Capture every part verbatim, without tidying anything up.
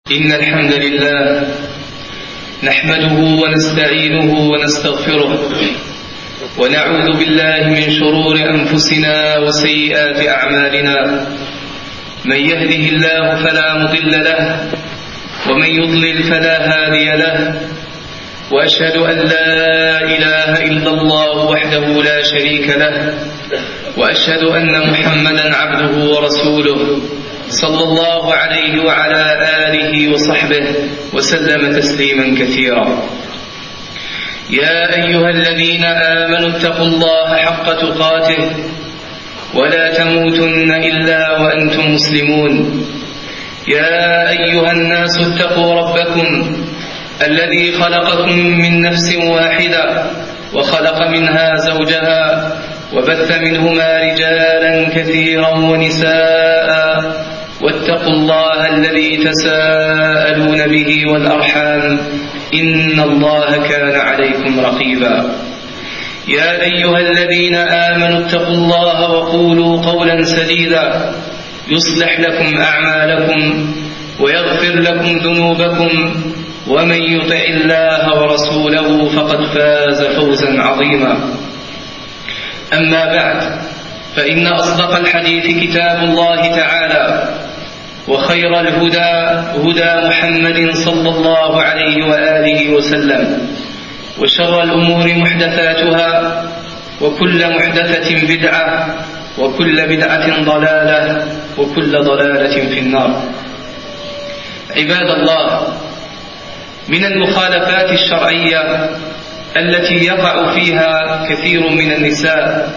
إن الحمد لله نحمده ونستعينه ونستغفره ونعوذ بالله من شرور أنفسنا وسيئات أعمالنا. من يهده الله فلا مضل له ومن يضلل فلا هادي له، وأشهد أن لا إله إلا الله وحده لا شريك له، وأشهد أن محمدا عبده ورسوله صلى الله عليه وعلى آله وصحبه وسلم تسليما كثيرا. يا أيها الذين آمنوا اتقوا الله حق تقاته ولا تموتن إلا وأنتم مسلمون. يا أيها الناس اتقوا ربكم الذي خلقكم من نفس واحدة وخلق منها زوجها وبث منهما رجالا كثيرا ونساء، واتقوا الله الذي تساءلون به والأرحام إن الله كان عليكم رقيبا. يا أيها الذين آمنوا اتقوا الله وقولوا قولا سديدا يصلح لكم أعمالكم ويغفر لكم ذنوبكم، ومن يطع الله ورسوله فقد فاز فوزا عظيما. أما بعد، فإن أصدق الحديث كتاب الله تعالى، وخير الهدى هدى محمد صلى الله عليه وآله وسلم، وشر الأمور محدثاتها، وكل محدثة بدعة، وكل بدعة ضلالة، وكل ضلالة في النار. عباد الله، من المخالفات الشرعية التي يقع فيها كثير من النساء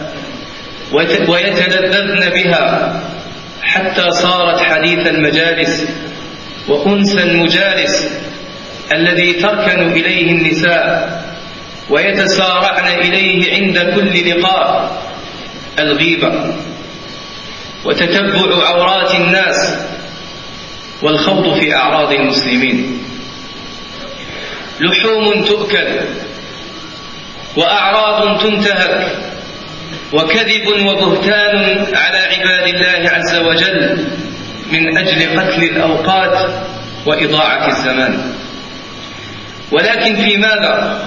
ويتلذذن بها حتى صارت حديث المجالس وأنس المجالس الذي تركن إليه النساء ويتسارعن إليه عند كل لقاء: الغيبة وتتبع عورات الناس والخوض في أعراض المسلمين. لحوم تؤكل وأعراض تنتهك وكذب وبهتان على عباد الله عز وجل من أجل قتل الأوقات وإضاعة الزمان. ولكن في ماذا؟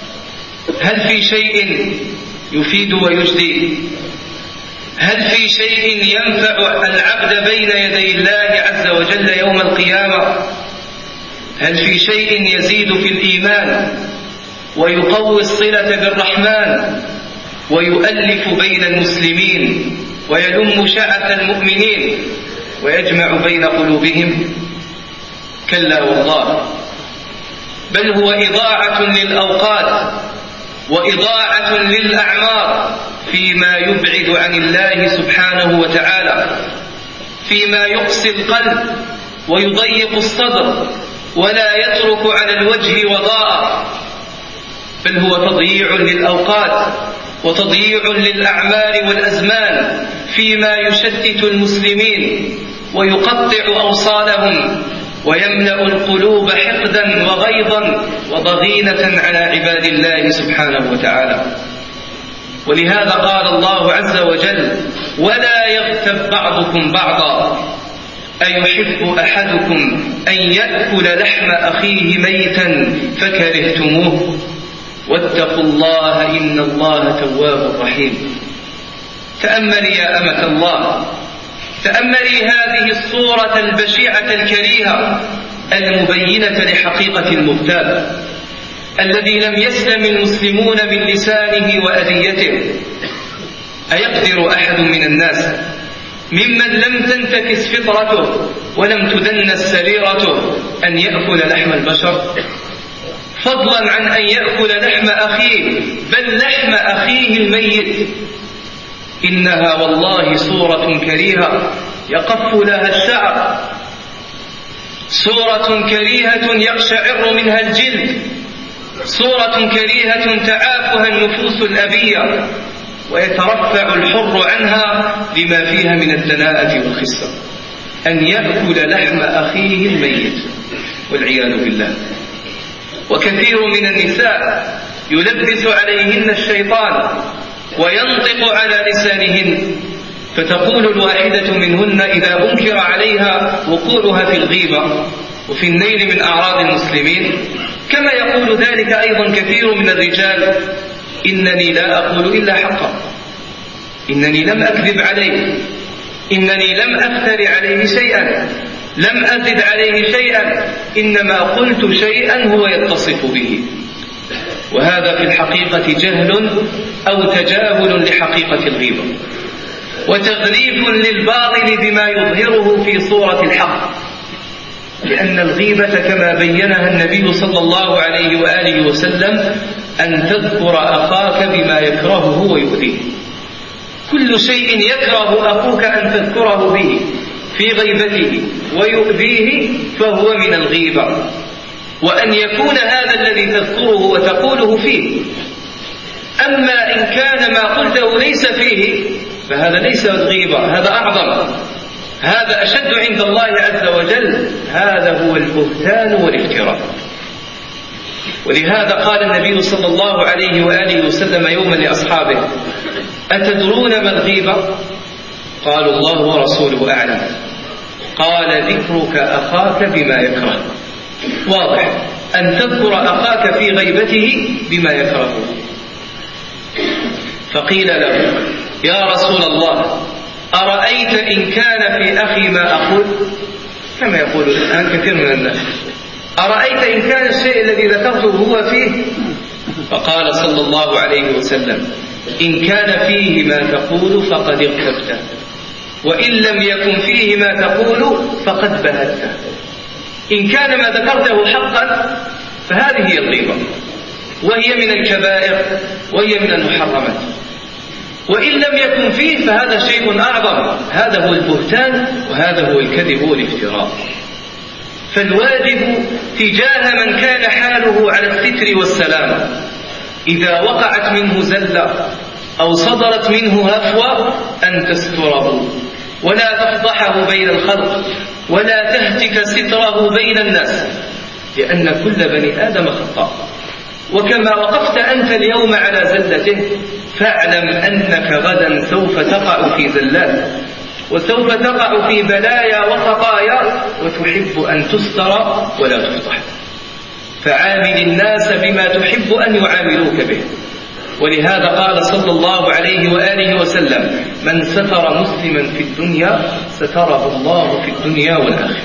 هل في شيء يفيد ويجدي؟ هل في شيء ينفع العبد بين يدي الله عز وجل يوم القيامة؟ هل في شيء يزيد في الإيمان ويقوي الصلة بالرحمن ويؤلف بين المسلمين ويلم شعث المؤمنين ويجمع بين قلوبهم؟ كلا والله، بل هو إضاعة للأوقات وإضاعة للأعمار فيما يبعد عن الله سبحانه وتعالى، فيما يقسي القلب ويضيق الصدر ولا يترك على الوجه وضاء، بل هو تضييع للأوقات وتضييع للأعمار والأزمان فيما يشتت المسلمين ويقطع أوصالهم ويملأ القلوب حقدا وغيظا وضغينة على عباد الله سبحانه وتعالى. ولهذا قال الله عز وجل: ولا يغتب بعضكم بعضا أيحب أحدكم أن يأكل لحم أخيه ميتا فكرهتموه واتقوا الله إن الله تواب رحيم. تأملي يا أمة الله، تأملي هذه الصورة البشعة الكريهة المبينة لحقيقة المغتاب الذي لم يسلم المسلمون من لسانه وأذيته. أيقدر أحد من الناس ممن لم تنتكس فطرته ولم تدنس سريرته أن يأكل لحم البشر، فضلا عن أن يأكل لحم أخيه، بل لحم أخيه الميت؟ إنها والله صورة كريهة يقف لها الشعر، صورة كريهة يقشعر منها الجلد، صورة كريهة تعافها النفوس الأبية ويترفع الحر عنها لما فيها من الدناءة والخسة. أن يأكل لحم أخيه الميت والعياذ بالله. وكثير من النساء يلبس عليهن الشيطان وينطق على لسانهن، فتقول الواحدة منهن إذا أنكر عليها وقوعها في الغيبة: وفي النيل من أعراض المسلمين، كما يقول ذلك أيضا كثير من الرجال: إنني لا أقول إلا حقا، إنني لم أكذب عليه، إنني لم أفتر عليه شيئا، لم أزد عليه شيئا، إنما قلت شيئا هو يتصف به. وهذا في الحقيقة جهل أو تجاهل لحقيقة الغيبة، وتغليف للباطل بما يظهره في صورة الحق، لأن الغيبة كما بينها النبي صلى الله عليه وآله وسلم أن تذكر أخاك بما يكرهه ويؤذيه. كل شيء يكره أخوك أن تذكره به في غيبته ويؤذيه فهو من الغيبة، وأن يكون هذا الذي تذكره وتقوله فيه. أما إن كان ما قلته ليس فيه فهذا ليس الغيبة، هذا أعظم، هذا أشد عند الله عز وجل، هذا هو البهتان والافتراء. ولهذا قال النبي صلى الله عليه وآله وسلم يوما لأصحابه: أتدرون ما الغيبة؟ قالوا: الله ورسوله أعلم. قال: ذكرك أخاك بما يكره. واضح أن تذكر أخاك في غيبته بما يكره. فقيل له: يا رسول الله، أرأيت إن كان في أخي ما أقول؟ كما يقول الآن كثير من الناس: أرأيت إن كان الشيء الذي ذكرته هو فيه؟ فقال صلى الله عليه وسلم: إن كان فيه ما تقول فقد اغتبته، وإن لم يكن فيه ما تقول فقد بهته. إن كان ما ذكرته حقا فهذه هي الغيبة، وهي من الكبائر وهي من المحرمات. وإن لم يكن فيه فهذا شيء أعظم، هذا هو البهتان وهذا هو الكذب والافتراء. فالواجب تجاه من كان حاله على الستر والسلامة إذا وقعت منه زلة أو صدرت منه هفوة أن تستره ولا تفضحه بين الخلق ولا تهتك ستره بين الناس، لأن كل بني آدم خطاء. وكما وقفت أنت اليوم على زلته فاعلم أنك غدا سوف تقع في زلات، وسوف تقع في بلايا وخطايا، وتحب أن تستر ولا تفضح. فعامل الناس بما تحب أن يعاملوك به. ولهذا قال صلى الله عليه وآله وسلم: من ستر مسلما في الدنيا ستره الله في الدنيا والآخرة.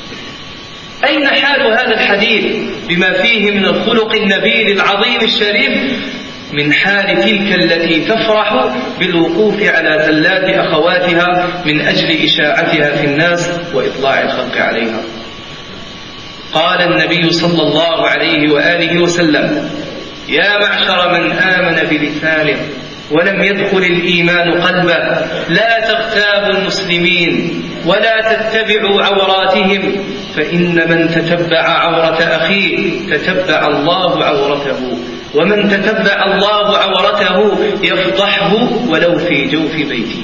أين حال هذا الحديث بما فيه من الخلق النبيل العظيم الشريف من حال تلك التي تفرح بالوقوف على زلات أخواتها من أجل إشاعتها في الناس وإطلاع الخلق عليها؟ قال النبي صلى الله عليه وآله وسلم: يا معشر من آمن بلسانه ولم يدخل الإيمان قلبه، لا تغتابوا المسلمين ولا تتبعوا عوراتهم، فإن من تتبع عورة أخيه تتبع الله عورته، ومن تتبع الله عورته يفضحه ولو في جوف بيته.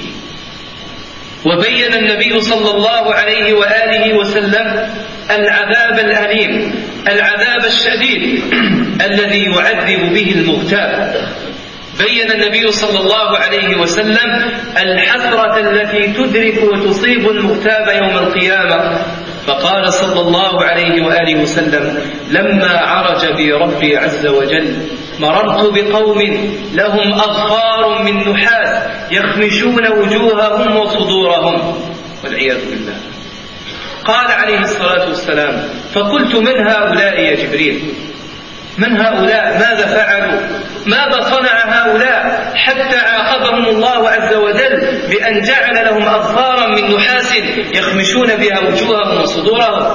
وبين النبي صلى الله عليه وآله وسلم العذاب الأليم، العذاب الشديد الذي يعذب به المغتاب. بين النبي صلى الله عليه وسلم الحسرة التي تدرك وتصيب المغتاب يوم القيامة، فقال صلى الله عليه وآله وسلم: لما عرج بي ربي عز وجل مررت بقوم لهم أظفار من نحاس يخمشون وجوههم وصدورهم والعياذ بالله. قال عليه الصلاة والسلام: فقلت من هؤلاء يا جبريل؟ من هؤلاء؟ ماذا فعلوا؟ ماذا صنع هؤلاء حتى عاقبهم الله عز وجل بأن جعل لهم أظفارا من نحاس يخمشون بها وجوههم وصدورهم؟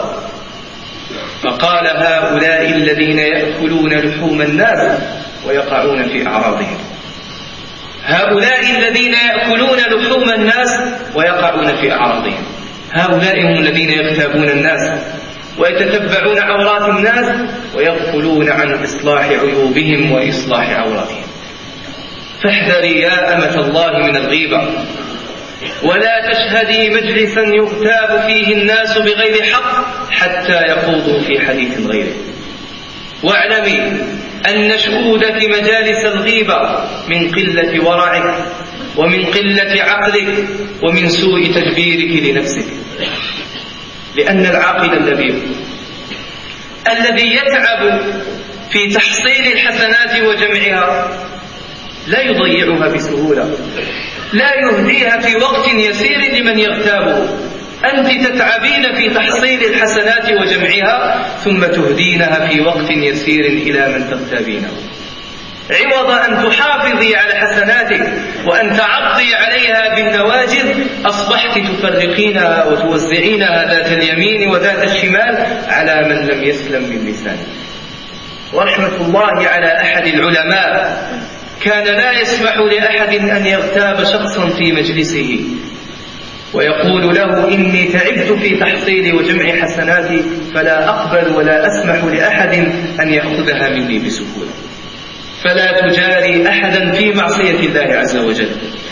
فقال: هؤلاء الذين يأكلون لحوم الناس ويقعون في أعراضهم. هؤلاء الذين يأكلون لحوم الناس ويقعون في أعراضهم، هؤلاء هم الذين يغتابون الناس ويتتبعون عورات الناس ويغفلون عن إصلاح عيوبهم وإصلاح عوراتهم. فاحذري يا أمة الله من الغيبة، ولا تشهدي مجلسا يغتاب فيه الناس بغير حق حتى يخوضوا في حديث غيره. واعلمي أن شهودك مجالس الغيبة من قلة ورعك ومن قلة عقلك ومن سوء تدبيرك لنفسك، لأن العاقل اللبيب الذي يتعب في تحصيل الحسنات وجمعها لا يضيعها بسهولة، لا يهديها في وقت يسير لمن يغتابه. أنت تتعبين في تحصيل الحسنات وجمعها ثم تهدينها في وقت يسير إلى من تغتابينه، عوض أن تحافظي على حسناتك وأن تعضي عليها بالنواجذ أصبحت تفرقينها وتوزعينها ذات اليمين وذات الشمال على من لم يسلم من لسانه. ورحمة الله على أحد العلماء كان لا يسمح لأحد أن يغتاب شخصا في مجلسه ويقول له إني تعبت في تحصيل وجمع حسناتي فلا أقبل ولا أسمح لأحد أن يأخذها مني بسهولة. فلا تجاري أحدا في معصية الله عز وجل،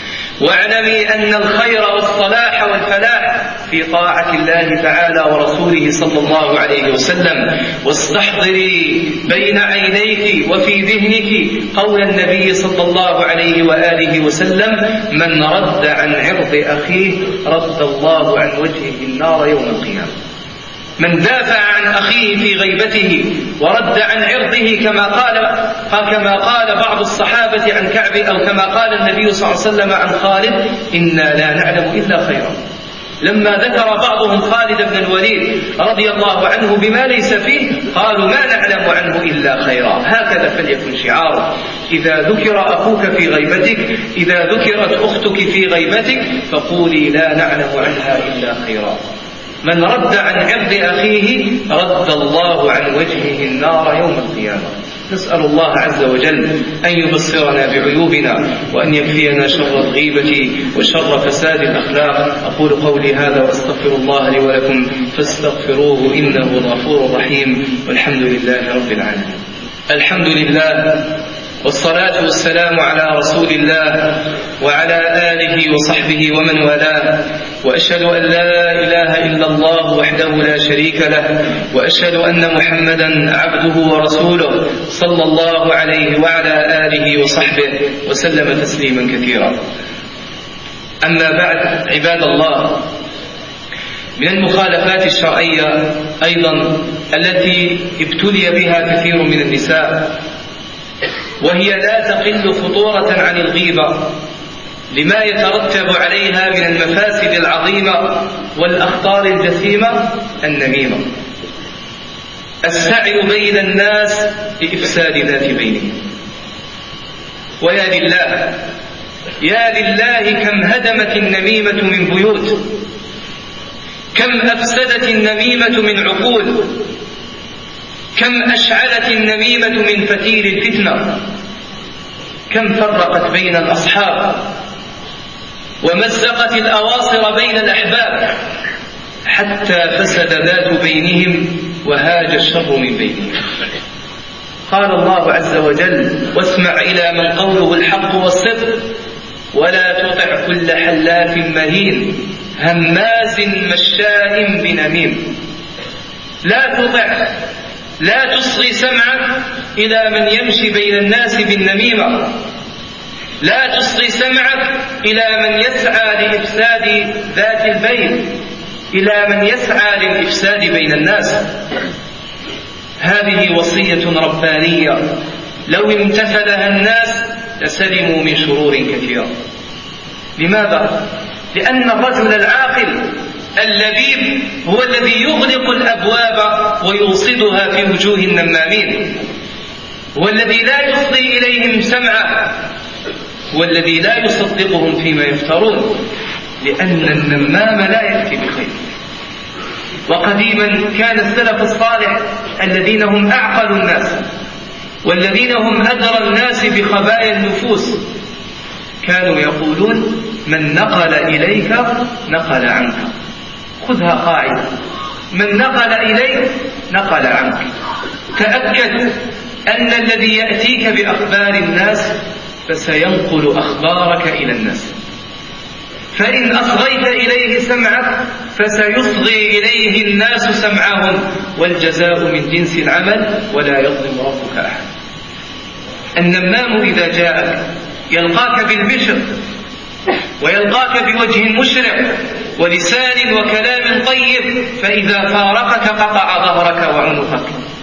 واعلمي أن الخير والصلاح والفلاح في طاعة الله تعالى ورسوله صلى الله عليه وسلم. واستحضري بين عينيك وفي ذهنك قول النبي صلى الله عليه وآله وسلم: من رد عن عرض أخيه رد الله عن وجهه النار يوم القيامة. من دافع عن أخيه في غيبته ورد عن عرضه كما قال كما قال بعض الصحابة عن كعب، أو كما قال النبي صلى الله عليه وسلم عن خالد: إنا لا نعلم إلا خيرا. لما ذكر بعضهم خالد بن الوليد رضي الله عنه بما ليس فيه قالوا: ما نعلم عنه إلا خيرا. هكذا فليكن شعاره. إذا ذكر أخوك في غيبتك، إذا ذكرت أختك في غيبتك، فقولي: لا نعلم عنها إلا خيرا. من رد عن عرض أخيه رد الله عن وجهه النار يوم القيامة. نسأل الله عز وجل أن يبصرنا بعيوبنا وأن يكفينا شر الغيبة وشر فساد الأخلاق. أقول قولي هذا وأستغفر الله لي ولكم فاستغفروه إنه غفور رحيم، والحمد لله رب العالمين. الحمد لله والصلاة والسلام على رسول الله وعلى آله وصحبه ومن والاه، وأشهد أن لا إله إلا الله وحده لا شريك له، وأشهد أن محمدا عبده ورسوله صلى الله عليه وعلى آله وصحبه وسلم تسليما كثيرا. أما بعد، عباد الله، من المخالفات الشرعية أيضا التي ابتلي بها كثير من النساء، وهي لا تقل خطورة عن الغيبة لما يترتب عليها من المفاسد العظيمة والأخطار الجسيمة، النميمة، السعي بين الناس لإفساد ذات بينهم. ويا لله يا لله كم هدمت النميمة من بيوت، كم أفسدت النميمة من عقول، كم أشعلت النميمة من فتيل الفتنة، كم فرقت بين الأصحاب ومزقت الأواصر بين الأحباب، حتى فسد ذات بينهم وهاج الشر من بينهم. قال الله عز وجل: واسمع إلى من قوله الحق والصدق ولا تطع كل حلاف مهين هماز مشاء بنميم. لا تطع، لا تصغي سمعك إلى من يمشي بين الناس بالنميمة، لا تصغي سمعك إلى من يسعى لإفساد ذات البين، إلى من يسعى للإفساد بين الناس. هذه وصية ربانية لو امتثلها الناس لسلموا من شرور كثيرة. لماذا؟ لأن الرجل العاقل اللبيب هو الذي يغلق الأبواب ويوصدها في وجوه النمامين، هو الذي لا يصغي إليهم سمعه، هو الذي لا يصدقهم فيما يفترون، لأن النمام لا يأتي بخير. وقديما كان السلف الصالح الذين هم أعقل الناس والذين هم أدرى الناس بخبايا النفوس كانوا يقولون: من نقل إليك نقل عنك. خذها قاعدة: من نقل إليك نقل عنك. تأكد أن الذي يأتيك بأخبار الناس فسينقل أخبارك إلى الناس، فإن أصغيت إليه سمعك فسيصغي إليه الناس سمعهم، والجزاء من جنس العمل ولا يظلم ربك أحد. النمام إذا جاءك يلقاك بالبشر ويلقاك بوجه مشرق ولسان وكلام طيب، فإذا فارقك قطع ظهرك وعنقك.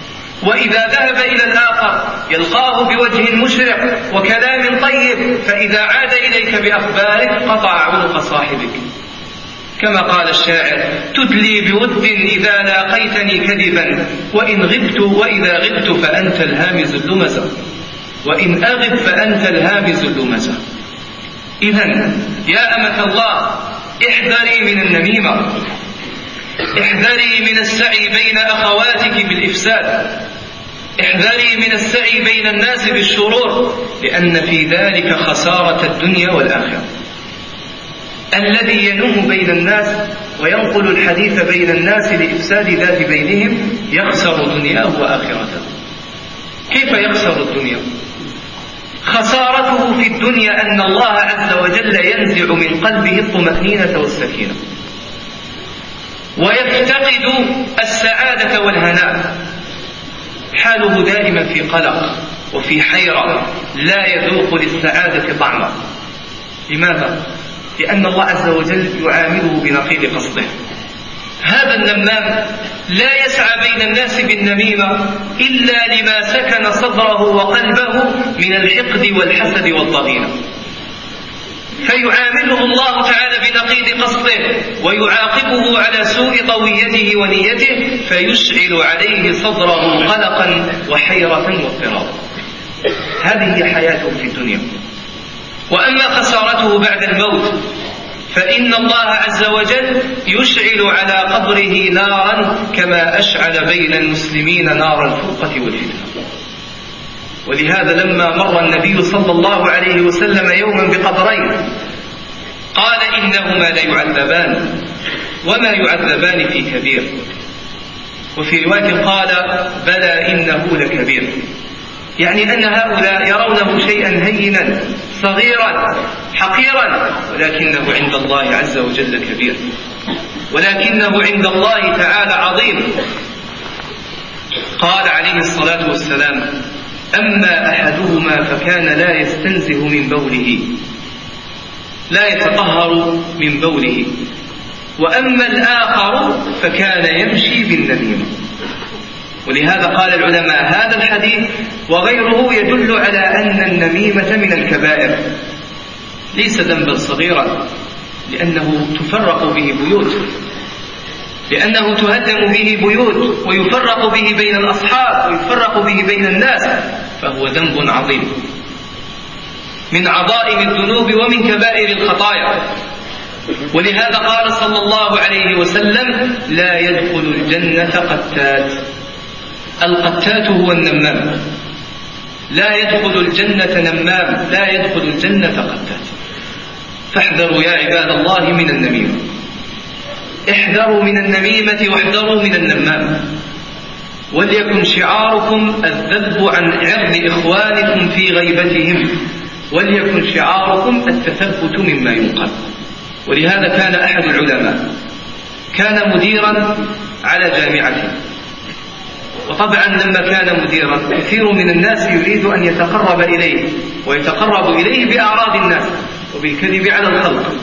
وإذا ذهب إلى الآخر يلقاه بوجه مشرق وكلام طيب، فإذا عاد إليك بأخبارك قطع عنق صاحبك. كما قال الشاعر: تدلي بود إذا لاقيتني كذبا، وإن غبت وإذا غبت فأنت الهامز اللمزة، وإن أغب فأنت الهامز اللمزة. إذن يا أمة الله، احذري من النميمة، احذري من السعي بين أخواتك بالإفساد، احذري من السعي بين الناس بالشرور، لأن في ذلك خسارة الدنيا والآخرة. الذي ينوم بين الناس وينقل الحديث بين الناس لإفساد ذات بينهم يخسر دنياه وآخرته. كيف يخسر الدنيا؟ خسارته في الدنيا أن الله عز وجل ينزع من قلبه الطمأنينة والسكينة، ويفتقد السعادة والهناء، حاله دائما في قلق وفي حيرة، لا يذوق للسعادة طعما. لماذا؟ لأن الله عز وجل يعامله بنقيض قصده. هذا النمام لا يسعى بين الناس بالنميمة إلا لما سكن صدره وقلبه من الحقد والحسد والضغينة، فيعامله الله تعالى بنقيض قصده ويعاقبه على سوء طويته ونيته، فيشعل عليه صدره قلقا وحيرة واضطرابا. هذه هي حياته في الدنيا. وأما خسارته بعد الموت فإن الله عز وجل يشعل على قبره نارا كما أشعل بين المسلمين نار الفرقة والفتنة. ولهذا لما مر النبي صلى الله عليه وسلم يوما بقبرين قال: إنهما ليعذبان وما يعذبان في كبير. وفي رواية قال: بلى إنه لكبير، يعني أن هؤلاء يرونه شيئا هينا صغيرا حقيرا، ولكنه عند الله عز وجل كبير، ولكنه عند الله تعالى عظيم. قال عليه الصلاة والسلام: أما أحدهما فكان لا يستنزه من بوله، لا يتطهر من بوله، وأما الآخر فكان يمشي بالنميمة. ولهذا قال العلماء: هذا الحديث وغيره يدل على أن النميمة من الكبائر، ليس ذنبا صغيرا، لأنه تفرق به بيوت، لأنه تهدم به بيوت ويفرق به بين الأصحاب ويفرق به بين الناس، فهو ذنب عظيم من عظائم الذنوب ومن كبائر الخطايا. ولهذا قال صلى الله عليه وسلم: لا يدخل الجنة قتات. القتات هو النمام، لا يدخل الجنة نمام، لا يدخل الجنة قتات. فاحذروا يا عباد الله من النميمة، احذروا من النميمة واحذروا من النمام، وليكن شعاركم الذب عن عرض إخوانكم في غيبتهم، وليكن شعاركم التثبت مما ينقل. ولهذا كان أحد العلماء كان مديرا على جامعته، وطبعا لما كان مديرا كثير من الناس يريد أن يتقرب إليه ويتقرب إليه بأعراض الناس وبالكذب على الخلق.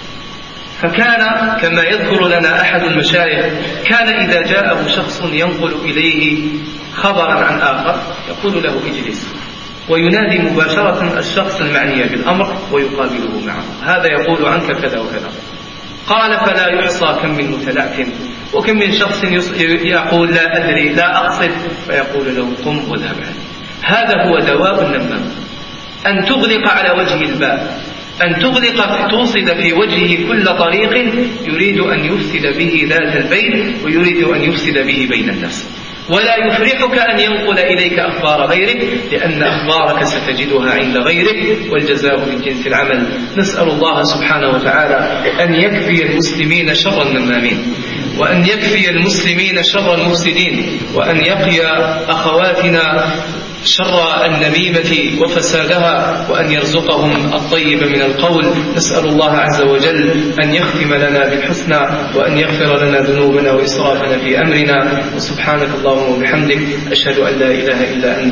فكان كما يذكر لنا أحد المشايخ كان إذا جاءه شخص ينقل إليه خبرا عن آخر يقول له: اجلس، وينادي مباشرة الشخص المعني بالأمر ويقابله معه: هذا يقول عنك كذا وكذا. قال: فلا يحصى كم من متلعثم، وكم من شخص يقول لا أدري لا أقصد، فيقول له: قم واذهب عنه. هذا هو دواء النمام، أن تغلق على وجه الباب، أن تغلق توصد في وجهه كل طريق يريد أن يفسد به ذات البين ويريد أن يفسد به بين الناس. ولا يفرحك أن ينقل إليك أخبار غيرك، لأن أخبارك ستجدها عند غيرك، والجزاء من جنس العمل. نسأل الله سبحانه وتعالى أن يكفي المسلمين شر النمامين، وأن يكفي المسلمين شر المفسدين، وأن يقي أخواتنا شر النميمة وفسادها، وأن يرزقهم الطيب من القول. نسأل الله عز وجل أن يختم لنا بالحسنى، وأن يغفر لنا ذنوبنا وإسرافنا في أمرنا. وسبحانك اللهم وبحمدك، أشهد أن لا إله إلا أنت.